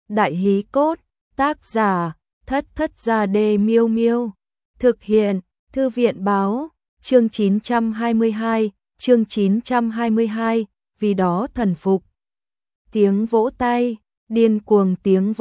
Đại hí cốt, tác giả, Thất Thất Gia Đê Miêu Miêu. Thực hiện, Thư viện báo, chương 922, chương 922, vì đó thần phục. Tiếng vỗ tay, điên cuồng tiếng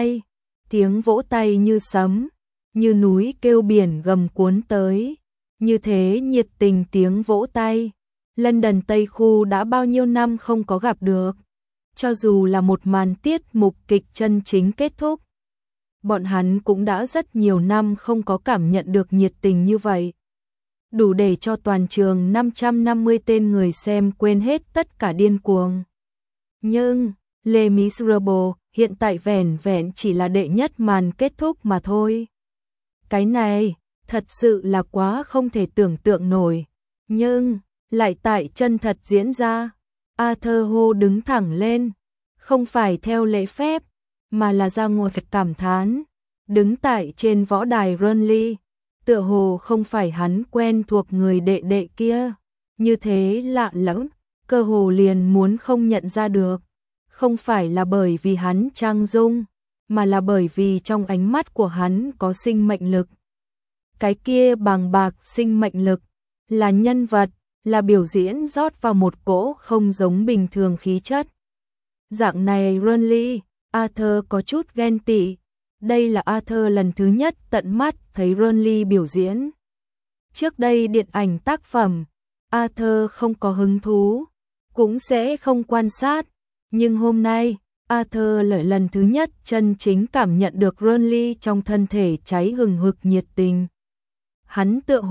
vỗ tay như sấm, như núi kêu biển gầm cuốn tới, như thế nhiệt tình tiếng vỗ tay. London Tây Khu đã bao nhiêu năm không có gặp được, cho dù là một màn tiết mục kịch chân chính kết thúc. Bọn hắn cũng đã rất nhiều năm không có cảm nhận được nhiệt tình như vậy. Đủ để cho toàn trường 550 tên người xem quên hết tất cả điên cuồng. Nhưng, Les Miserables hiện tại vẻn vẹn chỉ là đệ nhất màn kết thúc mà thôi. Cái này, thật sự là quá không thể tưởng tượng nổi. Nhưng, lại tại chân thật diễn ra. Arthur hô đứng thẳng lên, không phải theo lễ phép, mà là ra ngồi cảm thán. Đứng tại trên võ đài Burnley, tựa hồ không phải hắn quen thuộc người đệ đệ kia, như thế lạ lẫm, cơ hồ liền muốn không nhận ra được. Không phải là bởi vì hắn trang dung, mà là bởi vì trong ánh mắt của hắn có sinh mệnh lực. Cái kia bàng bạc sinh mệnh lực, là nhân vật, là biểu diễn rót vào một cỗ không giống bình thường khí chất. Dạng này Burnley, Arthur có chút ghen tị. Đây là Arthur lần thứ nhất tận mắt thấy Burnley biểu diễn. Trước đây điện ảnh tác phẩm, Arthur không có hứng thú, cũng sẽ không quan sát. Nhưng hôm nay, Arthur lại lần thứ nhất chân chính cảm nhận được Burnley trong thân thể cháy hừng hực nhiệt tình. Hắn tựa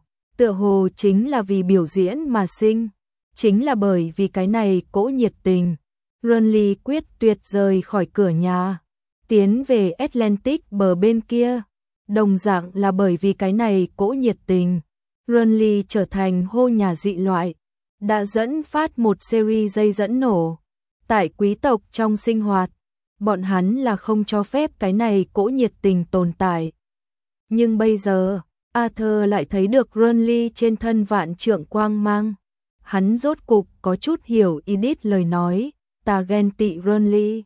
hồ chính là vì biểu diễn mà sinh, chính là bởi vì cái này cỗ nhiệt tình. Burnley quyết tuyệt rời khỏi cửa nhà, tiến về Atlantic bờ bên kia, đồng dạng là bởi vì cái này cỗ nhiệt tình. Burnley trở thành hô nhà dị loại, đã dẫn phát một series dây dẫn nổ. Tại quý tộc trong sinh hoạt, bọn hắn là không cho phép cái này cỗ nhiệt tình tồn tại. Nhưng bây giờ, Arthur lại thấy được Burnley trên thân vạn trượng quang mang. Hắn rốt cục có chút hiểu Edith lời nói, ta ghen tị Burnley.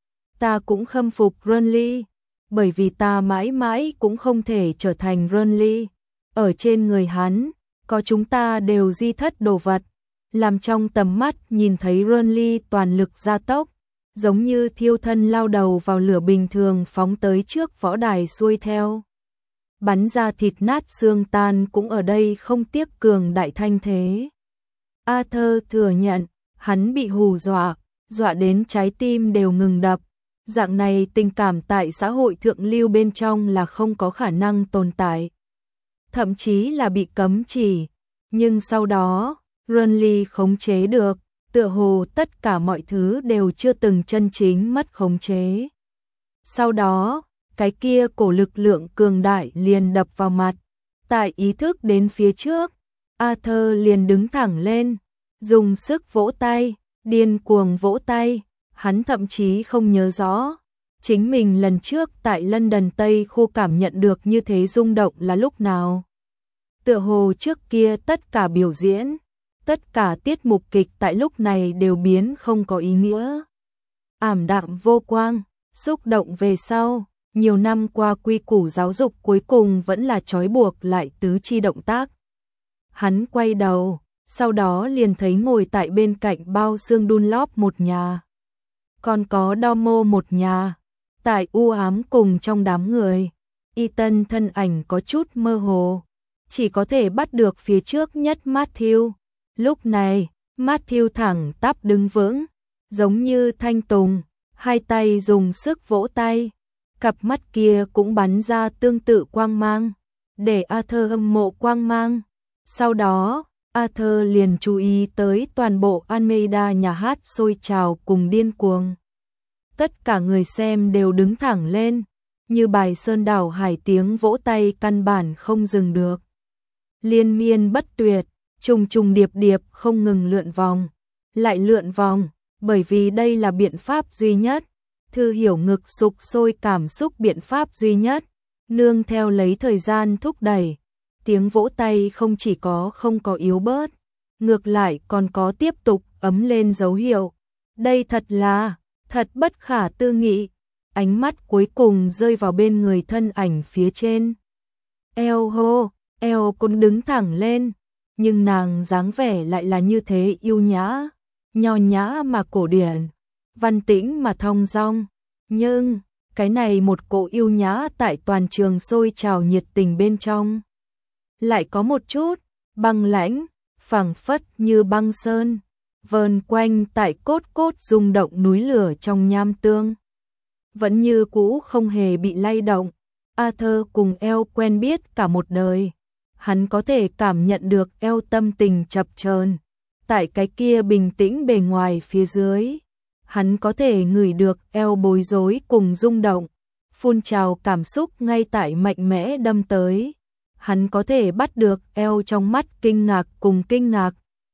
Ta cũng khâm phục Burnley, bởi vì ta mãi mãi cũng không thể trở thành Burnley. Ở trên người hắn, có chúng ta đều di thất đồ vật, làm trong tầm mắt nhìn thấy Burnley toàn lực gia tốc, giống như thiêu thân lao đầu vào lửa bình thường phóng tới trước võ đài xuôi theo. Bắn ra thịt nát xương tan cũng ở đây không tiếc cường đại thanh thế. Arthur thừa nhận, hắn bị hù dọa đến trái tim đều ngừng đập. Dạng này tình cảm tại xã hội thượng lưu bên trong là không có khả năng tồn tại. Thậm chí là bị cấm chỉ. Nhưng sau đó, Burnley khống chế được, tựa hồ tất cả mọi thứ đều chưa từng chân chính mất khống chế. Sau đó, cái kia cổ lực lượng cường đại liền đập vào mặt. Tại ý thức đến phía trước, Arthur liền đứng thẳng lên, dùng sức vỗ tay, điên cuồng vỗ tay. Hắn thậm chí không nhớ rõ chính mình lần trước tại London Tây Khu cảm nhận được như thế rung động là lúc nào. Tựa hồ trước kia tất cả biểu diễn, tất cả tiết mục kịch tại lúc này đều biến không có ý nghĩa. Ảm đạm vô quang, xúc động về sau, nhiều năm qua quy củ giáo dục cuối cùng vẫn là trói buộc lại tứ chi động tác. Hắn quay đầu, sau đó liền thấy ngồi tại bên cạnh bao xương Dunlop một nhà. Còn có Domo một nhà, tại u ám cùng trong đám người. Ethan thân ảnh có chút mơ hồ, chỉ có thể bắt được phía trước nhất Matthew. Lúc này, Matthew thẳng tắp đứng vững, giống như thanh tùng, hai tay dùng sức vỗ tay. Cặp mắt kia cũng bắn ra tương tự quang mang, để Arthur hâm mộ quang mang. Sau đó, Arthur liền chú ý tới toàn bộ Almeida nhà hát sôi trào cùng điên cuồng. Tất cả người xem đều đứng thẳng lên, như bài sơn đảo hải tiếng vỗ tay căn bản không dừng được. Liên miên bất tuyệt, trùng trùng điệp điệp không ngừng lượn vòng, lại lượn vòng, bởi vì đây là biện pháp duy nhất. Thư hiểu ngực sục sôi cảm xúc biện pháp duy nhất, nương theo lấy thời gian thúc đẩy. Tiếng vỗ tay không chỉ không có yếu bớt, ngược lại còn có tiếp tục ấm lên dấu hiệu. Đây thật bất khả tư nghị. ánh mắt cuối cùng rơi vào bên người thân ảnh phía trên. Eo hô, eo cũng đứng thẳng lên, nhưng nàng dáng vẻ lại là như thế yêu nhã, nho nhã mà cổ điển, văn tĩnh mà thong dong. Nhưng, cái này một cỗ yêu nhã tại toàn trường sôi trào nhiệt tình bên trong. Lại có một chút, băng lãnh, phảng phất như băng sơn, vờn quanh tại cốt cốt rung động núi lửa trong nham tương. Vẫn như cũ không hề bị lay động, Arthur cùng eo quen biết cả một đời. Hắn có thể cảm nhận được eo tâm tình chập chờn tại cái kia bình tĩnh bề ngoài phía dưới. Hắn có thể ngửi được eo bối rối cùng rung động, phun trào cảm xúc ngay tại mạnh mẽ đâm tới. Hắn có thể bắt được eo trong mắt kinh ngạc cùng kinh ngạc.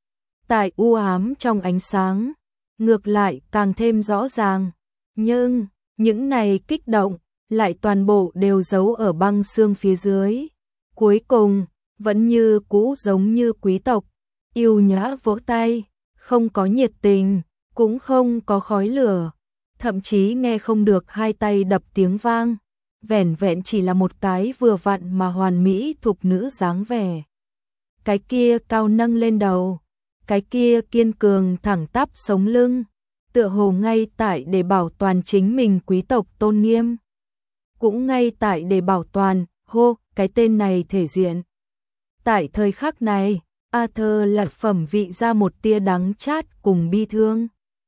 Tại u ám trong ánh sáng, ngược lại càng thêm rõ ràng. Nhưng, những này kích động, lại toàn bộ đều giấu ở băng xương phía dưới. Cuối cùng, vẫn như cũ giống như quý tộc, yêu nhã vỗ tay, không có nhiệt tình, cũng không có khói lửa, thậm chí nghe không được hai tay đập tiếng vang, vẻn vẹn chỉ là một cái vừa vặn mà hoàn mỹ thục nữ dáng vẻ. Cái kia cao nâng lên đầu, cái kia kiên cường thẳng tắp sống lưng, tựa hồ ngay tại để bảo toàn chính mình quý tộc tôn nghiêm, cũng ngay tại để bảo toàn, cái tên này thể diện. Tại thời khắc này, Arthur lại phẩm vị ra một tia đắng chát cùng bi thương.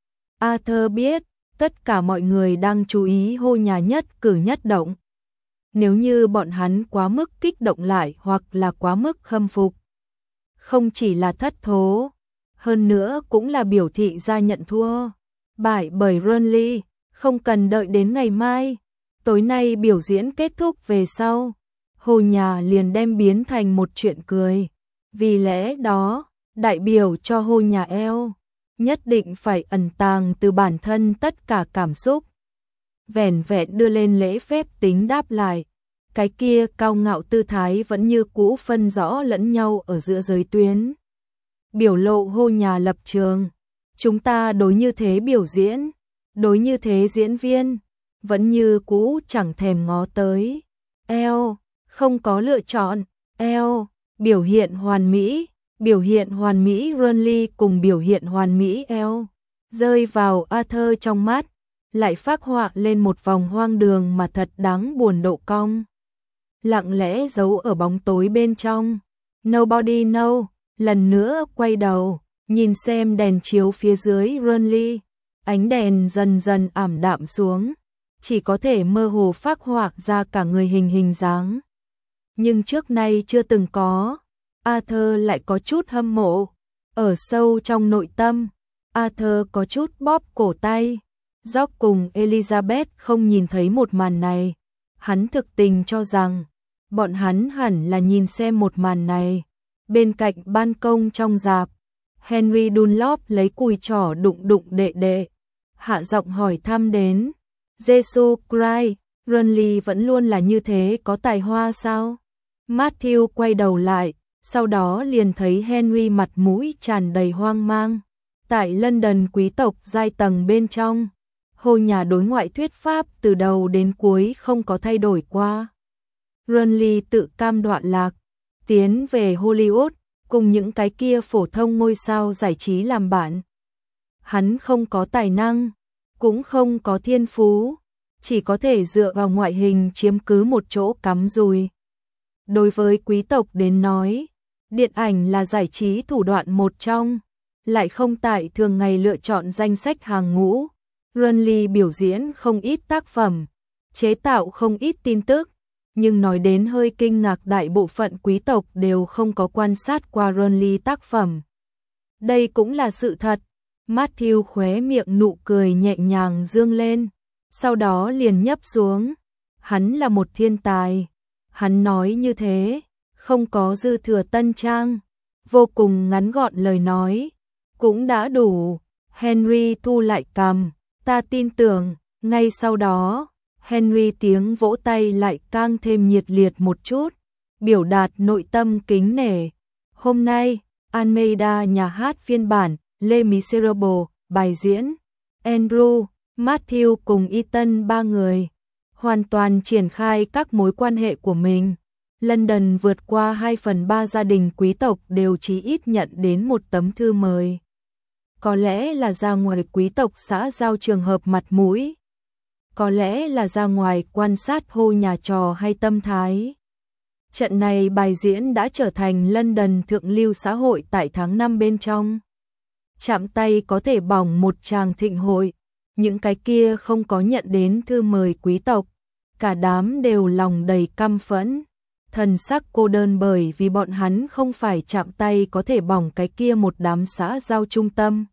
Arthur biết, tất cả mọi người đang chú ý Hô Nhà nhất cử nhất động. Nếu như bọn hắn quá mức kích động lại hoặc là quá mức khâm phục, không chỉ là thất thố, hơn nữa cũng là biểu thị ra nhận thua. Bại bởi Renly, không cần đợi đến ngày mai, tối nay biểu diễn kết thúc về sau, Hồ Nhà liền đem biến thành một chuyện cười. Vì lẽ đó, đại biểu cho Hồ Nhà eo, nhất định phải ẩn tàng từ bản thân tất cả cảm xúc. Vẻn vẹn đưa lên lễ phép tính đáp lại, cái kia cao ngạo tư thái vẫn như cũ phân rõ lẫn nhau ở giữa giới tuyến. Biểu lộ Hồ Nhà lập trường, chúng ta đối như thế biểu diễn, đối như thế diễn viên, vẫn như cũ chẳng thèm ngó tới. Eo, không có lựa chọn, eo, biểu hiện hoàn mỹ Renly cùng biểu hiện hoàn mỹ eo, rơi vào Arthur trong mắt, lại phác họa lên một vòng hoang đường mà thật đáng buồn độ cong. Lặng lẽ giấu ở bóng tối bên trong, nobody know, lần nữa quay đầu, nhìn xem đèn chiếu phía dưới Renly, ánh đèn dần dần ảm đạm xuống, chỉ có thể mơ hồ phác họa ra cả người hình dáng. Nhưng trước nay chưa từng có, Arthur lại có chút hâm mộ. Ở sâu trong nội tâm, Arthur có chút bóp cổ tay. George cùng Elizabeth không nhìn thấy một màn này. Hắn thực tình cho rằng, bọn hắn hẳn là nhìn xem một màn này. Bên cạnh ban công trong rạp, Henry Dunlop lấy cùi trỏ đụng đụng đệ. Hạ giọng hỏi thăm đến. Jesus Christ, Renly vẫn luôn là như thế có tài hoa sao? Matthew quay đầu lại, sau đó liền thấy Henry mặt mũi tràn đầy hoang mang. Tại London quý tộc giai tầng bên trong, Hồ Nhà đối ngoại thuyết pháp từ đầu đến cuối không có thay đổi qua. Renly tự cam đoạn lạc, tiến về Hollywood, cùng những cái kia phổ thông ngôi sao giải trí làm bạn. Hắn không có tài năng, cũng không có thiên phú, chỉ có thể dựa vào ngoại hình chiếm cứ một chỗ cắm rùi. Đối với quý tộc đến nói, điện ảnh là giải trí thủ đoạn một trong, lại không tại thường ngày lựa chọn danh sách hàng ngũ. Renly biểu diễn không ít tác phẩm, chế tạo không ít tin tức, nhưng nói đến hơi kinh ngạc đại bộ phận quý tộc đều không có quan sát qua Renly tác phẩm. Đây cũng là sự thật. Matthew khóe miệng nụ cười nhẹ nhàng dương lên, sau đó liền nhấp xuống. Hắn là một thiên tài. Hắn nói như thế, không có dư thừa tân trang, vô cùng ngắn gọn lời nói, cũng đã đủ. Henry thu lại cằm, ta tin tưởng. Ngay sau đó, Henry tiếng vỗ tay lại càng thêm nhiệt liệt một chút, biểu đạt nội tâm kính nể. Hôm nay, Almeida nhà hát phiên bản Les Miserables bài diễn. Andrew, Matthew cùng Ethan ba người hoàn toàn triển khai các mối quan hệ của mình. London vượt qua 2/3 gia đình quý tộc đều chí ít nhận đến một tấm thư mời. Có lẽ là ra ngoài quý tộc xã giao trường hợp mặt mũi. Có lẽ là ra ngoài quan sát hô nhà trò hay tâm thái. Trận này bài diễn đã trở thành London thượng lưu xã hội tại tháng 5 bên trong. Chạm tay có thể bỏng một tràng thịnh hội. Những cái kia không có nhận đến thư mời quý tộc. Cả đám đều lòng đầy căm phẫn. Thần sắc cô đơn bởi vì bọn hắn không phải chạm tay có thể bỏng cái kia một đám xã giao trung tâm.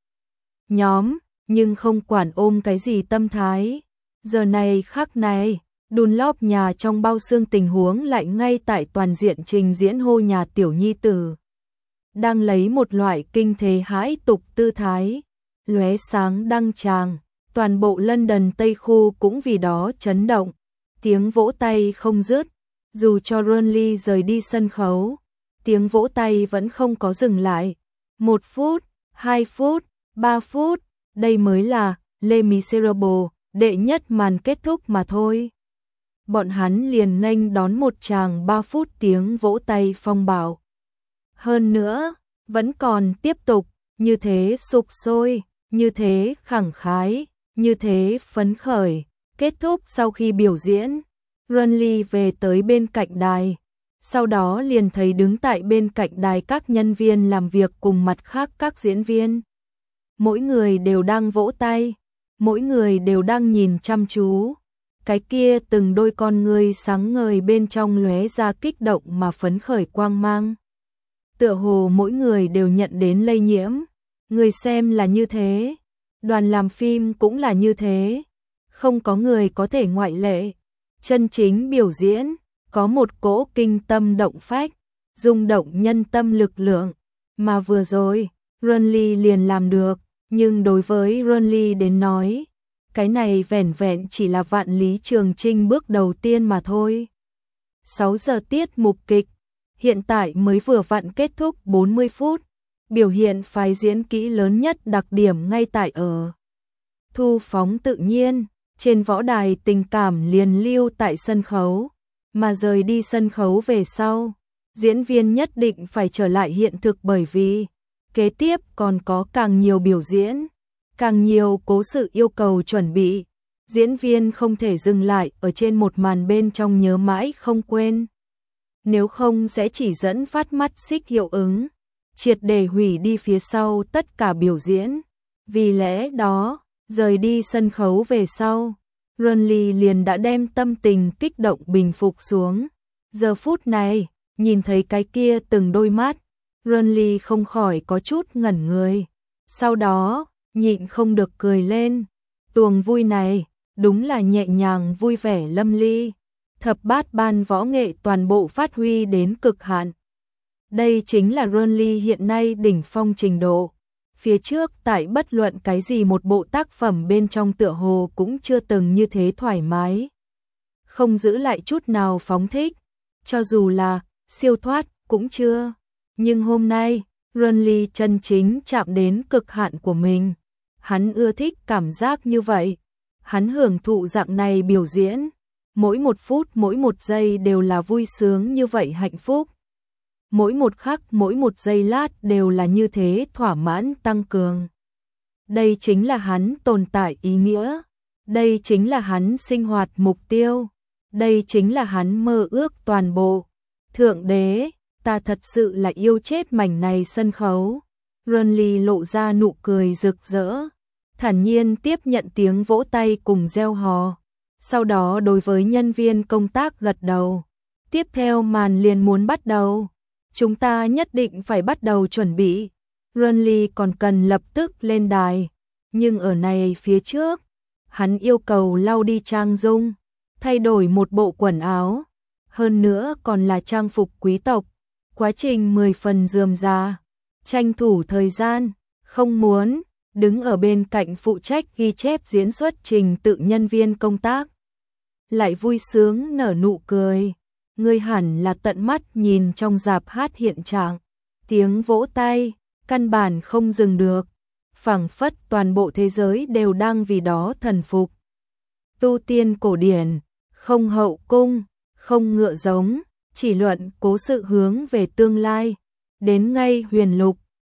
Nhóm, nhưng không quản ôm cái gì tâm thái. Giờ này khắc này, Dunlop nhà trong bao xương tình huống lại ngay tại toàn diện trình diễn hô nhà tiểu nhi tử. Đang lấy một loại kinh thế hãi tục tư thái, lóe sáng đăng tràng, toàn bộ London Tây khu cũng vì đó chấn động, tiếng vỗ tay không dứt, dù cho Burnley rời đi sân khấu, tiếng vỗ tay vẫn không có dừng lại. 1 phút, 2 phút, 3 phút, đây mới là Les Miserables, đệ nhất màn kết thúc mà thôi. Bọn hắn liền nghênh đón một tràng 3 phút tiếng vỗ tay phong bạo. Hơn nữa, vẫn còn tiếp tục, như thế sục sôi, như thế khẳng khái, như thế phấn khởi. Kết thúc sau khi biểu diễn, Burnley về tới bên cạnh đài. Sau đó liền thấy đứng tại bên cạnh đài các nhân viên làm việc cùng mặt khác các diễn viên. Mỗi người đều đang vỗ tay, mỗi người đều đang nhìn chăm chú. Cái kia từng đôi con ngươi sáng ngời bên trong lóe ra kích động mà phấn khởi quang mang. Tựa hồ mỗi người đều nhận đến lây nhiễm. Người xem là như thế, đoàn làm phim cũng là như thế. Không có người có thể ngoại lệ. Chân chính biểu diễn, có một cỗ kinh tâm động phách, rung động nhân tâm lực lượng. Mà vừa rồi, Burnley liền làm được. Nhưng đối với Burnley đến nói, cái này vẻn vẹn chỉ là Vạn Lý Trường Chinh bước đầu tiên mà thôi. 6 giờ tiết mục kịch, hiện tại mới vừa vặn kết thúc 40 phút, biểu hiện phái diễn kỹ lớn nhất đặc điểm ngay tại ở. Thu phóng tự nhiên, trên võ đài tình cảm liền lưu tại sân khấu, mà rời đi sân khấu về sau, diễn viên nhất định phải trở lại hiện thực bởi vì kế tiếp còn có càng nhiều biểu diễn, càng nhiều cố sự yêu cầu chuẩn bị. Diễn viên không thể dừng lại ở trên một màn bên trong nhớ mãi không quên. Nếu không sẽ chỉ dẫn phát mắt xích hiệu ứng, triệt để hủy đi phía sau tất cả biểu diễn. Vì lẽ đó, rời đi sân khấu về sau, Burnley liền đã đem tâm tình kích động bình phục xuống. Giờ phút này, nhìn thấy cái kia từng đôi mắt, Burnley không khỏi có chút ngẩn người. Sau đó, nhịn không được cười lên. Tuồng vui này, đúng là nhẹ nhàng vui vẻ lâm ly. Thập bát ban võ nghệ toàn bộ phát huy đến cực hạn. Đây chính là Burnley hiện nay đỉnh phong trình độ. Phía trước tại bất luận cái gì một bộ tác phẩm bên trong tựa hồ cũng chưa từng như thế thoải mái. Không giữ lại chút nào phóng thích. Cho dù là siêu thoát cũng chưa. Nhưng hôm nay, Burnley chân chính chạm đến cực hạn của mình. Hắn ưa thích cảm giác như vậy. Hắn hưởng thụ dạng này biểu diễn. Mỗi một phút, mỗi một giây đều là vui sướng như vậy hạnh phúc. Mỗi một khắc, mỗi một giây lát đều là như thế thỏa mãn tăng cường. Đây chính là hắn tồn tại ý nghĩa. Đây chính là hắn sinh hoạt mục tiêu. Đây chính là hắn mơ ước toàn bộ. Thượng đế, ta thật sự là yêu chết mảnh này sân khấu. Burnley lộ ra nụ cười rực rỡ, thản nhiên tiếp nhận tiếng vỗ tay cùng reo hò. Sau đó đối với nhân viên công tác gật đầu. Tiếp theo màn liền muốn bắt đầu. Chúng ta nhất định phải bắt đầu chuẩn bị. Burnley còn cần lập tức lên đài. Nhưng ở này phía trước, hắn yêu cầu lau đi trang dung, thay đổi một bộ quần áo. Hơn nữa còn là trang phục quý tộc. Quá trình 10 phần rườm rà. Tranh thủ thời gian, không muốn, đứng ở bên cạnh phụ trách ghi chép diễn xuất trình tự nhân viên công tác. Lại vui sướng nở nụ cười. Ngươi hẳn là tận mắt nhìn trong rạp hát hiện trạng. Tiếng vỗ tay, căn bản không dừng được. phảng phất toàn bộ thế giới đều đang vì đó thần phục. Tu tiên cổ điển, không hậu cung, không ngựa giống, chỉ luận cố sự hướng về tương lai. Đến ngay huyền lục,